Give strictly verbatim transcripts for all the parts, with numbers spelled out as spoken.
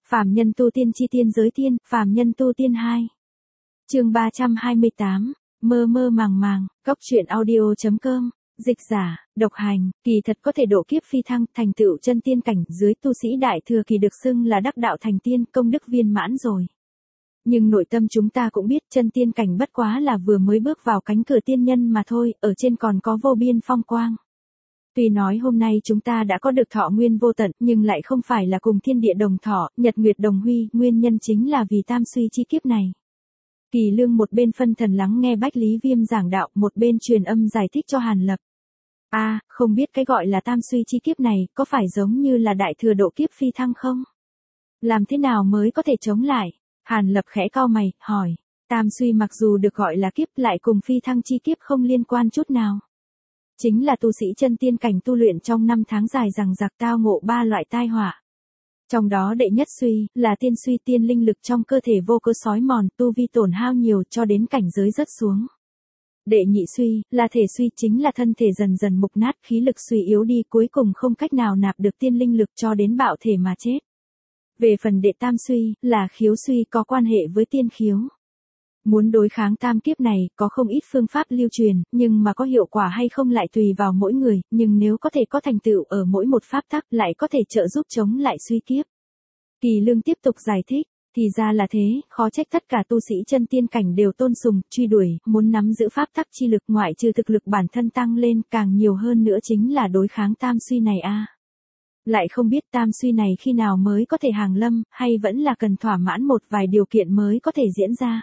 Phàm nhân tu tiên chi tiên giới tiên, phàm nhân tu tiên hai. Chương ba trăm hai mươi tám, mơ mơ màng màng, góc truyện audio chấm com, dịch giả, độc hành, kỳ thật có thể độ kiếp phi thăng, thành tựu chân tiên cảnh, dưới tu sĩ đại thừa kỳ được xưng là đắc đạo thành tiên, công đức viên mãn rồi. Nhưng nội tâm chúng ta cũng biết chân tiên cảnh bất quá là vừa mới bước vào cánh cửa tiên nhân mà thôi, ở trên còn có vô biên phong quang. Tuy nói hôm nay chúng ta đã có được thọ nguyên vô tận, nhưng lại không phải là cùng thiên địa đồng thọ, nhật nguyệt đồng huy, nguyên nhân chính là vì tam suy chi kiếp này. Kỳ Lương một bên phân thần lắng nghe Bách Lý Viêm giảng đạo, một bên truyền âm giải thích cho Hàn Lập. A, à, không biết cái gọi là tam suy chi kiếp này, có phải giống như là đại thừa độ kiếp phi thăng không? Làm thế nào mới có thể chống lại? Hàn Lập khẽ cau mày, hỏi. Tam suy mặc dù được gọi là kiếp lại cùng phi thăng chi kiếp không liên quan chút nào. Chính là tu sĩ chân tiên cảnh tu luyện trong năm tháng dài rằng giặc tao ngộ ba loại tai họa. Trong đó đệ nhất suy, là tiên suy, tiên linh lực trong cơ thể vô cớ sói mòn, tu vi tổn hao nhiều cho đến cảnh giới rớt xuống. Đệ nhị suy, là thể suy, chính là thân thể dần dần mục nát, khí lực suy yếu đi, cuối cùng không cách nào nạp được tiên linh lực cho đến bạo thể mà chết. Về phần đệ tam suy, là khiếu suy, có quan hệ với tiên khiếu. Muốn đối kháng tam kiếp này, có không ít phương pháp lưu truyền, nhưng mà có hiệu quả hay không lại tùy vào mỗi người, nhưng nếu có thể có thành tựu ở mỗi một pháp tắc lại có thể trợ giúp chống lại suy kiếp. Kỳ Lương tiếp tục giải thích, thì ra là thế, khó trách tất cả tu sĩ chân tiên cảnh đều tôn sùng, truy đuổi, muốn nắm giữ pháp tắc chi lực, ngoại trừ thực lực bản thân tăng lên, càng nhiều hơn nữa chính là đối kháng tam suy này a. À. Lại không biết tam suy này khi nào mới có thể hàng lâm, hay vẫn là cần thỏa mãn một vài điều kiện mới có thể diễn ra.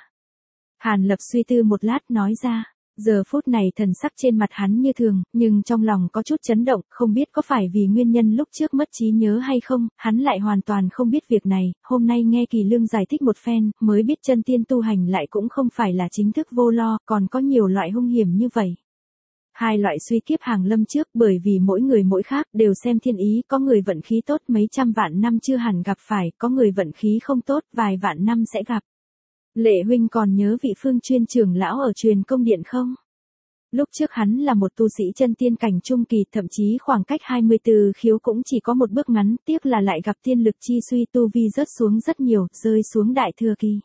Hàn Lập suy tư một lát nói ra, giờ phút này thần sắc trên mặt hắn như thường, nhưng trong lòng có chút chấn động, không biết có phải vì nguyên nhân lúc trước mất trí nhớ hay không, hắn lại hoàn toàn không biết việc này, hôm nay nghe Kỳ Lương giải thích một phen, mới biết chân tiên tu hành lại cũng không phải là chính thức vô lo, còn có nhiều loại hung hiểm như vậy. Hai loại suy kiếp hàng lâm trước, bởi vì mỗi người mỗi khác, đều xem thiên ý, có người vận khí tốt mấy trăm vạn năm chưa hẳn gặp phải, có người vận khí không tốt, vài vạn năm sẽ gặp. Lệ huynh còn nhớ vị Phương Chuyên trưởng lão ở Truyền Công Điện không? Lúc trước hắn là một tu sĩ chân tiên cảnh trung kỳ, thậm chí khoảng cách hai mươi tư khiếu cũng chỉ có một bước ngắn, tiếc là lại gặp tiên lực chi suy, tu vi rớt xuống rất nhiều, rơi xuống đại thừa kỳ.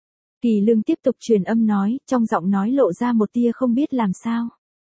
Kỳ Lương tiếp tục truyền âm nói, trong giọng nói lộ ra một tia không biết làm sao.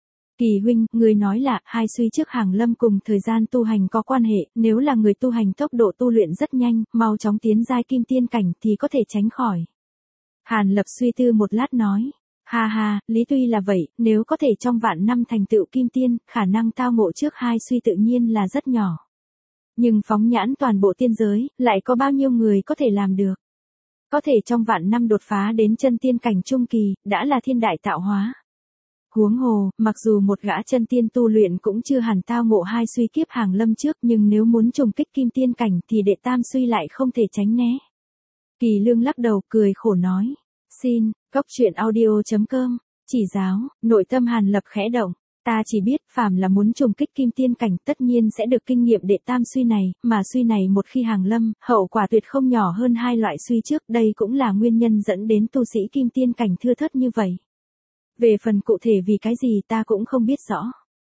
Kỳ huynh, người nói là, hai suy trước hàng lâm cùng thời gian tu hành có quan hệ, nếu là người tu hành tốc độ tu luyện rất nhanh, mau chóng tiến giai kim tiên cảnh thì có thể tránh khỏi. Hàn Lập suy tư một lát nói, ha ha, lý tuy là vậy, nếu có thể trong vạn năm thành tựu kim tiên, khả năng tao ngộ trước hai suy tự nhiên là rất nhỏ. Nhưng phóng nhãn toàn bộ tiên giới, lại có bao nhiêu người có thể làm được? Có thể trong vạn năm đột phá đến chân tiên cảnh trung kỳ, đã là thiên đại tạo hóa. Huống hồ, mặc dù một gã chân tiên tu luyện cũng chưa hẳn tao ngộ hai suy kiếp hàng lâm trước, nhưng nếu muốn trùng kích kim tiên cảnh thì đệ tam suy lại không thể tránh né. Kỳ Lương lắc đầu cười khổ nói, xin, góc truyện audio chấm com, chỉ giáo, nội tâm Hàn Lập khẽ động, ta chỉ biết phàm là muốn trùng kích kim tiên cảnh tất nhiên sẽ được kinh nghiệm đệ tam suy này, mà suy này một khi hàng lâm, hậu quả tuyệt không nhỏ hơn hai loại suy trước, đây cũng là nguyên nhân dẫn đến tu sĩ kim tiên cảnh thưa thớt như vậy. Về phần cụ thể vì cái gì ta cũng không biết rõ.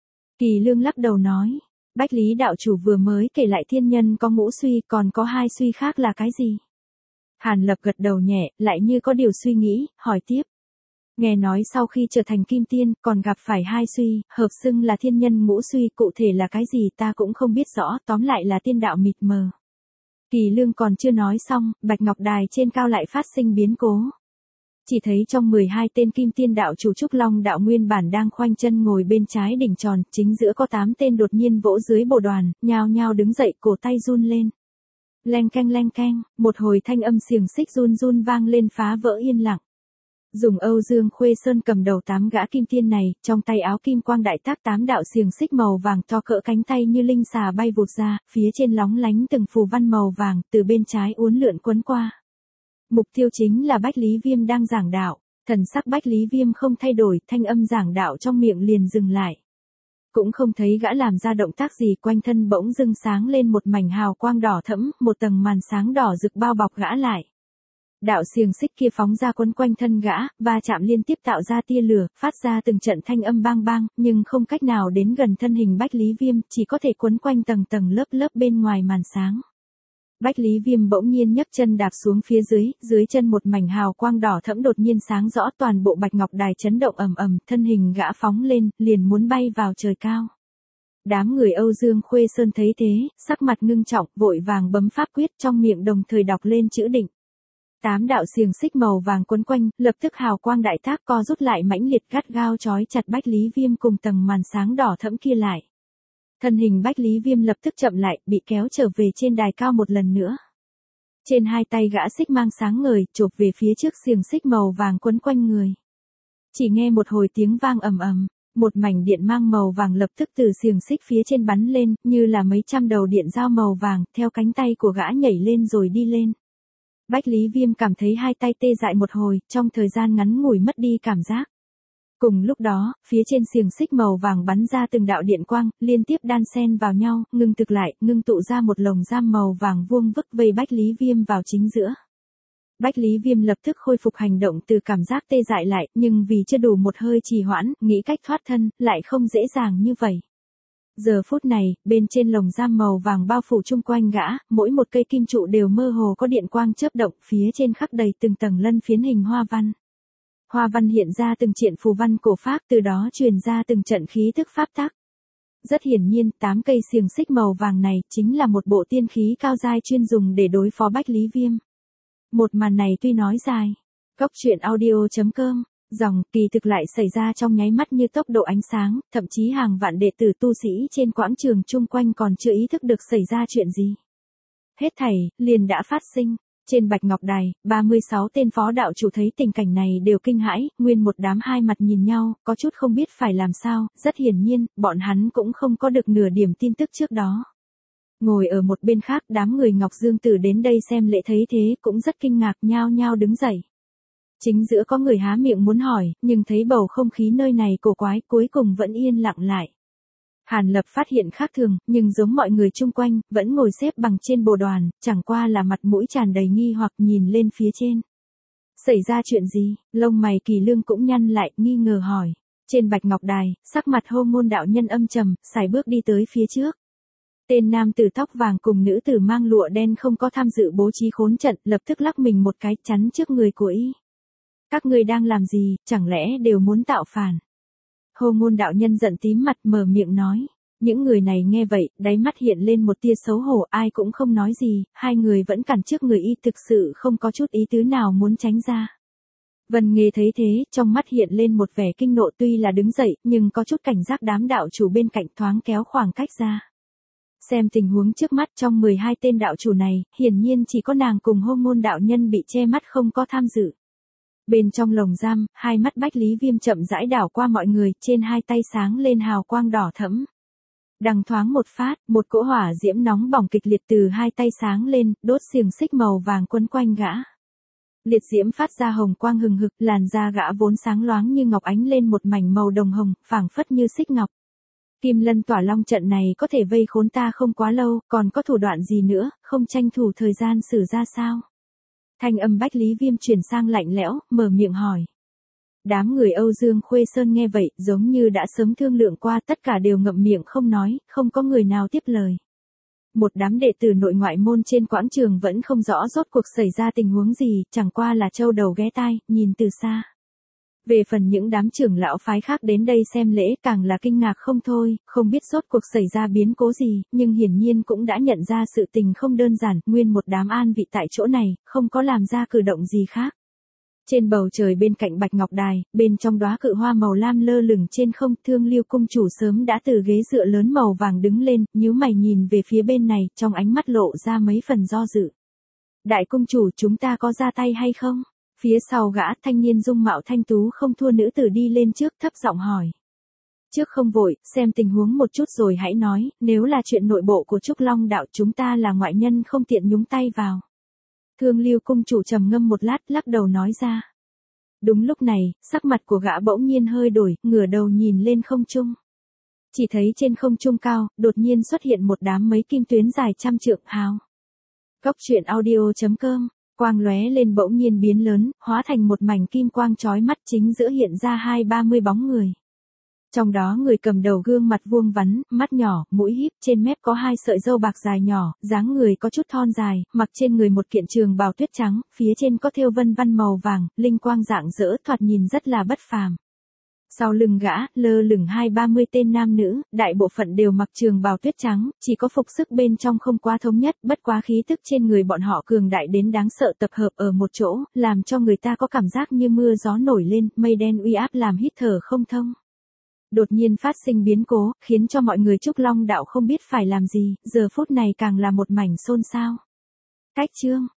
Kỳ Lương lắc đầu nói, Bách Lý đạo chủ vừa mới kể lại thiên nhân có ngũ suy, còn có hai suy khác là cái gì? Hàn Lập gật đầu nhẹ, lại như có điều suy nghĩ, hỏi tiếp. Nghe nói sau khi trở thành kim tiên, còn gặp phải hai suy, hợp xưng là thiên nhân ngũ suy, cụ thể là cái gì ta cũng không biết rõ, tóm lại là tiên đạo mịt mờ. Kỳ Lương còn chưa nói xong, Bạch Ngọc Đài trên cao lại phát sinh biến cố. Chỉ thấy trong mười hai tên kim tiên đạo chủ Trúc Long đạo nguyên bản đang khoanh chân ngồi bên trái đỉnh tròn, chính giữa có tám tên đột nhiên vỗ dưới bồ đoàn, nhao nhao đứng dậy, cổ tay run lên. Leng keng leng keng, một hồi thanh âm xiềng xích run run vang lên phá vỡ yên lặng. Dùng Âu Dương Khuê Sơn cầm đầu tám gã kim tiên này, trong tay áo kim quang đại tác tám đạo xiềng xích màu vàng to cỡ cánh tay như linh xà bay vụt ra, phía trên lóng lánh từng phù văn màu vàng, từ bên trái uốn lượn quấn qua. Mục tiêu chính là Bách Lý Viêm đang giảng đạo, thần sắc Bách Lý Viêm không thay đổi, thanh âm giảng đạo trong miệng liền dừng lại. Cũng không thấy gã làm ra động tác gì, quanh thân bỗng dưng sáng lên một mảnh hào quang đỏ thẫm, một tầng màn sáng đỏ rực bao bọc gã lại. Đạo xiềng xích kia phóng ra quấn quanh thân gã, va chạm liên tiếp tạo ra tia lửa, phát ra từng trận thanh âm bang bang, nhưng không cách nào đến gần thân hình Bách Lý Viêm, chỉ có thể quấn quanh tầng tầng lớp lớp bên ngoài màn sáng. Bách Lý Viêm bỗng nhiên nhấc chân đạp xuống phía dưới, dưới chân một mảnh hào quang đỏ thẫm đột nhiên sáng rõ, toàn bộ bạch ngọc đài chấn động ầm ầm, thân hình gã phóng lên, liền muốn bay vào trời cao. Đám người Âu Dương Khuê Sơn thấy thế, sắc mặt ngưng trọng, vội vàng bấm pháp quyết, trong miệng đồng thời đọc lên chữ định. Tám đạo xiềng xích màu vàng quấn quanh, lập tức hào quang đại thác co rút lại mãnh liệt, gắt gao trói chặt Bách Lý Viêm cùng tầng màn sáng đỏ thẫm kia lại. Thân hình Bách Lý Viêm lập tức chậm lại, bị kéo trở về trên đài cao một lần nữa. Trên hai tay gã xích mang sáng ngời, chộp về phía trước xiềng xích màu vàng quấn quanh người. Chỉ nghe một hồi tiếng vang ầm ầm, một mảnh điện mang màu vàng lập tức từ xiềng xích phía trên bắn lên, như là mấy trăm đầu điện dao màu vàng, theo cánh tay của gã nhảy lên rồi đi lên. Bách Lý Viêm cảm thấy hai tay tê dại một hồi, trong thời gian ngắn ngủi mất đi cảm giác. Cùng lúc đó, phía trên xiềng xích màu vàng bắn ra từng đạo điện quang, liên tiếp đan xen vào nhau, ngưng thực lại, ngưng tụ ra một lồng giam màu vàng vuông vức vây Bách Lý Viêm vào chính giữa. Bách Lý Viêm lập tức khôi phục hành động từ cảm giác tê dại lại, nhưng vì chưa đủ một hơi trì hoãn, nghĩ cách thoát thân, lại không dễ dàng như vậy. Giờ phút này, bên trên lồng giam màu vàng bao phủ chung quanh gã, mỗi một cây kim trụ đều mơ hồ có điện quang chớp động, phía trên khắc đầy từng tầng lân phiến hình hoa văn. Hoa văn hiện ra từng triện phù văn cổ pháp, từ đó truyền ra từng trận khí thức pháp tắc. Rất hiển nhiên, tám cây xiềng xích màu vàng này chính là một bộ tiên khí cao giai chuyên dùng để đối phó Bách Lý Viêm. Một màn này tuy nói dài, Góc truyện audio chấm com, dòng kỳ thực lại xảy ra trong nháy mắt như tốc độ ánh sáng, thậm chí hàng vạn đệ tử tu sĩ trên quảng trường chung quanh còn chưa ý thức được xảy ra chuyện gì. Hết thảy, liền đã phát sinh. Trên Bạch Ngọc Đài, ba mươi sáu tên phó đạo chủ thấy tình cảnh này đều kinh hãi, nguyên một đám hai mặt nhìn nhau, có chút không biết phải làm sao, rất hiển nhiên, bọn hắn cũng không có được nửa điểm tin tức trước đó. Ngồi ở một bên khác, đám người Ngọc Dương Tử đến đây xem lễ thấy thế, cũng rất kinh ngạc, nhao nhao đứng dậy. Chính giữa có người há miệng muốn hỏi, nhưng thấy bầu không khí nơi này cổ quái, cuối cùng vẫn yên lặng lại. Hàn Lập phát hiện khác thường, nhưng giống mọi người chung quanh, vẫn ngồi xếp bằng trên bồ đoàn, chẳng qua là mặt mũi tràn đầy nghi hoặc nhìn lên phía trên. Xảy ra chuyện gì? Lông mày Kỳ Lương cũng nhăn lại, nghi ngờ hỏi. Trên Bạch Ngọc Đài, sắc mặt Hô Môn đạo nhân âm trầm, sải bước đi tới phía trước. Tên nam tử tóc vàng cùng nữ tử mang lụa đen không có tham dự bố trí khốn trận, lập tức lắc mình một cái chắn trước người của y. Các ngươi đang làm gì, chẳng lẽ đều muốn tạo phản? Hô Môn đạo nhân giận tím mặt mở miệng nói. Những người này nghe vậy, đáy mắt hiện lên một tia xấu hổ, ai cũng không nói gì, hai người vẫn cản trước người y, thực sự không có chút ý tứ nào muốn tránh ra. Vân Nghê thấy thế, trong mắt hiện lên một vẻ kinh nộ, tuy là đứng dậy, nhưng có chút cảnh giác đám đạo chủ bên cạnh thoáng kéo khoảng cách ra. Xem tình huống trước mắt trong mười hai tên đạo chủ này, hiển nhiên chỉ có nàng cùng Hô Môn đạo nhân bị che mắt không có tham dự. Bên trong lồng giam, hai mắt Bách Lý Viêm chậm rãi đảo qua mọi người, trên hai tay sáng lên hào quang đỏ thẫm. Đằng thoáng một phát, một cỗ hỏa diễm nóng bỏng kịch liệt từ hai tay sáng lên, đốt xiềng xích màu vàng quấn quanh gã. Liệt diễm phát ra hồng quang hừng hực, làn da gã vốn sáng loáng như ngọc ánh lên một mảnh màu đồng hồng, phảng phất như xích ngọc. Kim Lân Tỏa Long trận này có thể vây khốn ta không quá lâu, còn có thủ đoạn gì nữa, không tranh thủ thời gian xử ra sao? Thanh âm Bách Lý Viêm chuyển sang lạnh lẽo, mở miệng hỏi. Đám người Âu Dương Khuê Sơn nghe vậy, giống như đã sớm thương lượng qua, tất cả đều ngậm miệng không nói, không có người nào tiếp lời. Một đám đệ tử nội ngoại môn trên quảng trường vẫn không rõ rốt cuộc xảy ra tình huống gì, chẳng qua là châu đầu ghé tai, nhìn từ xa. Về phần những đám trưởng lão phái khác đến đây xem lễ càng là kinh ngạc không thôi, không biết rốt cuộc xảy ra biến cố gì, nhưng hiển nhiên cũng đã nhận ra sự tình không đơn giản, nguyên một đám an vị tại chỗ này, không có làm ra cử động gì khác. Trên bầu trời bên cạnh Bạch Ngọc Đài, bên trong đóa cự hoa màu lam lơ lửng trên không, Thương Liêu cung chủ sớm đã từ ghế dựa lớn màu vàng đứng lên, nhíu mày nhìn về phía bên này, trong ánh mắt lộ ra mấy phần do dự. Đại cung chủ, chúng ta có ra tay hay không? Phía sau gã, thanh niên dung mạo thanh tú không thua nữ tử đi lên trước, thấp giọng hỏi. Trước không vội, xem tình huống một chút rồi hãy nói, nếu là chuyện nội bộ của Trúc Long đạo chúng ta là ngoại nhân không tiện nhúng tay vào. Thương Liêu cung chủ trầm ngâm một lát, lắc đầu nói ra. Đúng lúc này, sắc mặt của gã bỗng nhiên hơi đổi, ngửa đầu nhìn lên không trung. Chỉ thấy trên không trung cao, đột nhiên xuất hiện một đám mấy kim tuyến dài trăm trượng hào. Góc truyện audio chấm com, quang lóe lên bỗng nhiên biến lớn, hóa thành một mảnh kim quang chói mắt, chính giữa hiện ra hai ba mươi bóng người. Trong đó người cầm đầu gương mặt vuông vắn, mắt nhỏ, mũi híp, trên mép có hai sợi râu bạc dài nhỏ, dáng người có chút thon dài, mặc trên người một kiện trường bào tuyết trắng, phía trên có thêu vân văn màu vàng, linh quang rạng rỡ, thoạt nhìn rất là bất phàm. Sau lưng gã, lơ lửng hai ba mươi tên nam nữ, đại bộ phận đều mặc trường bào tuyết trắng, chỉ có phục sức bên trong không quá thống nhất, bất quá khí tức trên người bọn họ cường đại đến đáng sợ tập hợp ở một chỗ, làm cho người ta có cảm giác như mưa gió nổi lên, mây đen uy áp làm hít thở không thông. Đột nhiên phát sinh biến cố, khiến cho mọi người Trúc Long đạo không biết phải làm gì, giờ phút này càng là một mảnh xôn xao. Cách chương